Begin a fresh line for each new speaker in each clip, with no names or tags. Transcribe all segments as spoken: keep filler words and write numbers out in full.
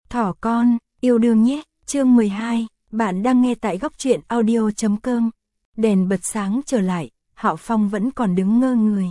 Thỏ con, yêu đương nhé, chương mười hai, bạn đang nghe tại góc truyện audio chấm com. Đèn bật sáng trở lại, Hạo Phong vẫn còn đứng ngơ người.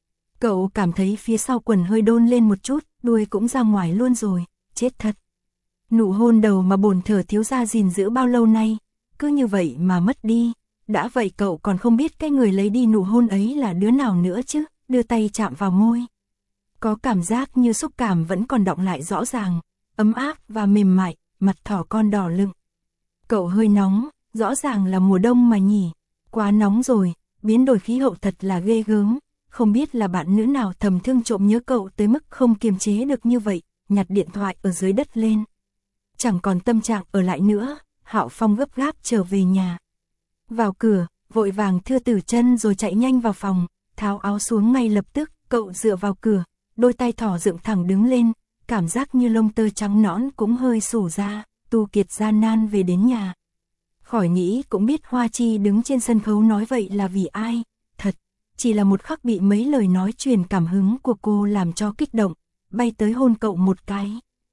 Cậu cảm thấy phía sau quần hơi đôn lên một chút, đuôi cũng ra ngoài luôn rồi, chết thật. Nụ hôn đầu mà bổn thở thiếu gia gìn giữ bao lâu nay, cứ như vậy mà mất đi. Đã vậy cậu còn không biết cái người lấy đi nụ hôn ấy là đứa nào nữa chứ, đưa tay chạm vào môi. Có cảm giác như xúc cảm vẫn còn đọng lại rõ ràng, ấm áp và mềm mại, mặt thỏ con đỏ lựng. Cậu hơi nóng, rõ ràng là mùa đông mà nhỉ, quá nóng rồi, biến đổi khí hậu thật là ghê gớm. Không biết là bạn nữ nào thầm thương trộm nhớ cậu tới mức không kiềm chế được như vậy, nhặt điện thoại ở dưới đất lên. Chẳng còn tâm trạng ở lại nữa, Hạo Phong gấp gáp trở về nhà. Vào cửa, vội vàng thưa từ chân rồi chạy nhanh vào phòng, tháo áo xuống ngay lập tức, cậu dựa vào cửa, đôi tay thỏ dựng thẳng đứng lên, cảm giác như lông tơ trắng nõn cũng hơi xù ra. Tu Kiệt gian nan về đến nhà. Khỏi nghĩ cũng biết Hoa Chi đứng trên sân khấu nói vậy là vì ai, thật, chỉ là một khắc bị mấy lời nói truyền cảm hứng của cô làm cho kích động, bay tới hôn cậu một cái.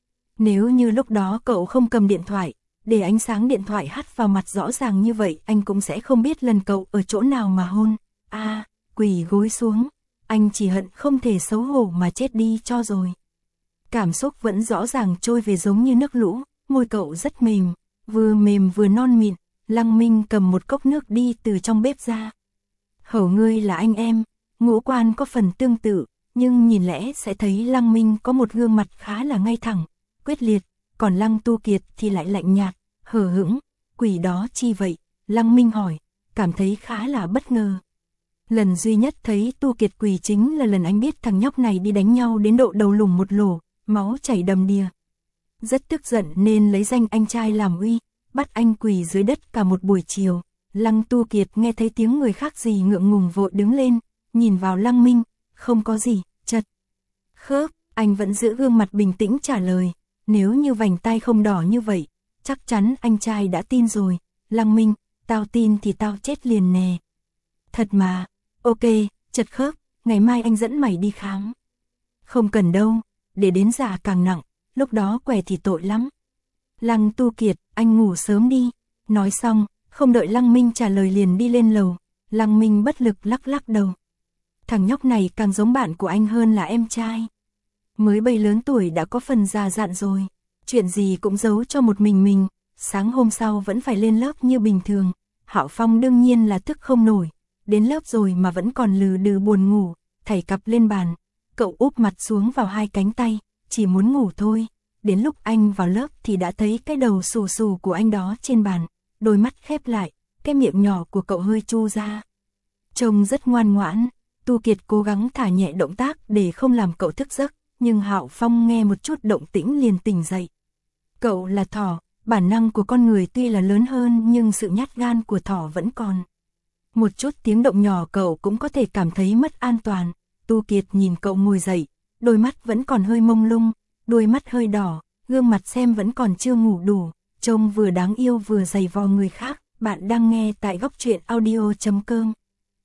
Nếu như lúc đó cậu không cầm điện thoại, để ánh sáng điện thoại hắt vào mặt rõ ràng như vậy, anh cũng sẽ không biết lần cậu ở chỗ nào mà hôn. A, à, quỳ gối xuống, anh chỉ hận không thể xấu hổ mà chết đi cho rồi. Cảm xúc vẫn rõ ràng trôi về giống như nước lũ, môi cậu rất mềm, vừa mềm vừa non mịn. Lăng Minh cầm một cốc nước đi từ trong bếp ra. Hầu ngươi là anh em, ngũ quan có phần tương tự, nhưng nhìn lẽ sẽ thấy Lăng Minh có một gương mặt khá là ngay thẳng, quyết liệt, còn Lăng Tu Kiệt thì lại lạnh nhạt, hờ hững. Quỷ đó chi vậy? Lăng Minh hỏi, cảm thấy khá là bất ngờ. Lần duy nhất thấy Tu Kiệt quỳ chính là lần anh biết thằng nhóc này đi đánh nhau đến độ đầu lủng một lỗ, máu chảy đầm đìa. Rất tức giận nên lấy danh anh trai làm uy, bắt anh quỳ dưới đất cả một buổi chiều. Lăng Tu Kiệt nghe thấy tiếng người khác gì ngượng ngùng vội đứng lên, nhìn vào Lăng Minh, không có gì, chật. Khớp, anh vẫn giữ gương mặt bình tĩnh trả lời, nếu như vành tay không đỏ như vậy, chắc chắn anh trai đã tin rồi. Lăng Minh, tao tin thì tao chết liền nè. Thật mà, ok, chật khớp, ngày mai anh dẫn mày đi khám. Không cần đâu, để đến già càng nặng, lúc đó què thì tội lắm. Lăng Tu Kiệt, anh ngủ sớm đi. Nói xong, không đợi Lăng Minh trả lời liền đi lên lầu. Lăng Minh bất lực lắc lắc đầu. Thằng nhóc này càng giống bạn của anh hơn là em trai. Mới bay lớn tuổi đã có phần già dặn rồi. Chuyện gì cũng giấu cho một mình mình. Sáng hôm sau vẫn phải lên lớp như bình thường. Hạo Phong đương nhiên là thức không nổi. Đến lớp rồi mà vẫn còn lừ đừ buồn ngủ. Thảy cặp lên bàn. Cậu úp mặt xuống vào hai cánh tay. Chỉ muốn ngủ thôi. Đến lúc anh vào lớp thì đã thấy cái đầu xù xù của anh đó trên bàn, đôi mắt khép lại, cái miệng nhỏ của cậu hơi chu ra. Trông rất ngoan ngoãn, Tu Kiệt cố gắng thả nhẹ động tác để không làm cậu thức giấc, nhưng Hạo Phong nghe một chút động tĩnh liền tỉnh dậy. Cậu là thỏ, bản năng của con người tuy là lớn hơn nhưng sự nhát gan của thỏ vẫn còn. Một chút tiếng động nhỏ cậu cũng có thể cảm thấy mất an toàn. Tu Kiệt nhìn cậu ngồi dậy, đôi mắt vẫn còn hơi mông lung. Đôi mắt hơi đỏ, gương mặt xem vẫn còn chưa ngủ đủ, trông vừa đáng yêu vừa giày vò người khác. Bạn đang nghe tại góc truyện audio chấm com.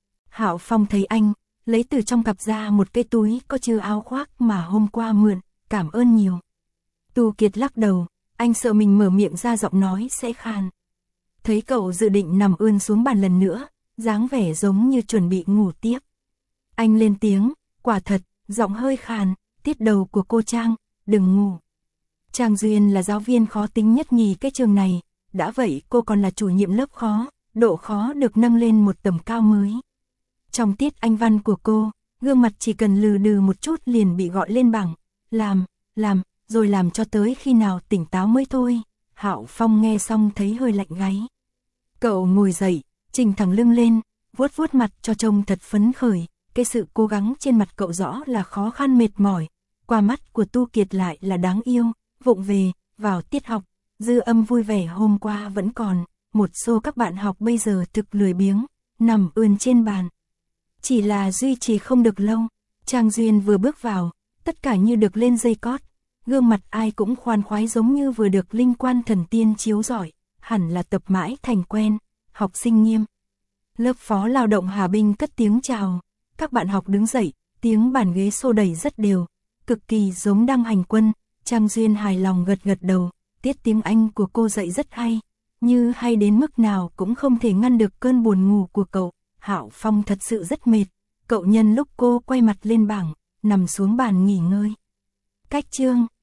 Hạo Phong thấy anh, lấy từ trong cặp ra một cái túi có chứa áo khoác mà hôm qua mượn, cảm ơn nhiều. Tu Kiệt lắc đầu, anh sợ mình mở miệng ra giọng nói sẽ khan. Thấy cậu dự định nằm ươn xuống bàn lần nữa, dáng vẻ giống như chuẩn bị ngủ tiếp. Anh lên tiếng, quả thật, giọng hơi khàn, tiết đầu của cô Trang. Đừng ngủ. Trang Duyên là giáo viên khó tính nhất nhì cái trường này, đã vậy cô còn là chủ nhiệm lớp khó, độ khó được nâng lên một tầm cao mới. Trong tiết Anh văn của cô, gương mặt chỉ cần lừ đừ một chút liền bị gọi lên bảng, làm, làm, rồi làm cho tới khi nào tỉnh táo mới thôi. Hạo Phong nghe xong thấy hơi lạnh gáy. Cậu ngồi dậy, chỉnh thẳng lưng lên, vuốt vuốt mặt cho trông thật phấn khởi, cái sự cố gắng trên mặt cậu rõ là khó khăn mệt mỏi. Qua mắt của Tu Kiệt lại là đáng yêu, vụng về, vào tiết học, dư âm vui vẻ hôm qua vẫn còn, một số các bạn học bây giờ thực lười biếng, nằm ươn trên bàn. Chỉ là duy trì không được lâu, Trang Duyên vừa bước vào, tất cả như được lên dây cót, gương mặt ai cũng khoan khoái giống như vừa được linh quan thần tiên chiếu rọi, hẳn là tập mãi thành quen, học sinh nghiêm. Lớp phó lao động Hà Binh cất tiếng chào, các bạn học đứng dậy, tiếng bàn ghế xô đẩy rất đều. Cực kỳ giống đang hành quân. Trang Duyên hài lòng gật gật đầu, tiết tiếng Anh của cô dạy rất hay, như hay đến mức nào cũng không thể ngăn được cơn buồn ngủ của cậu. Hạo Phong thật sự rất mệt, cậu nhân lúc cô quay mặt lên bảng, nằm xuống bàn nghỉ ngơi. Cách chương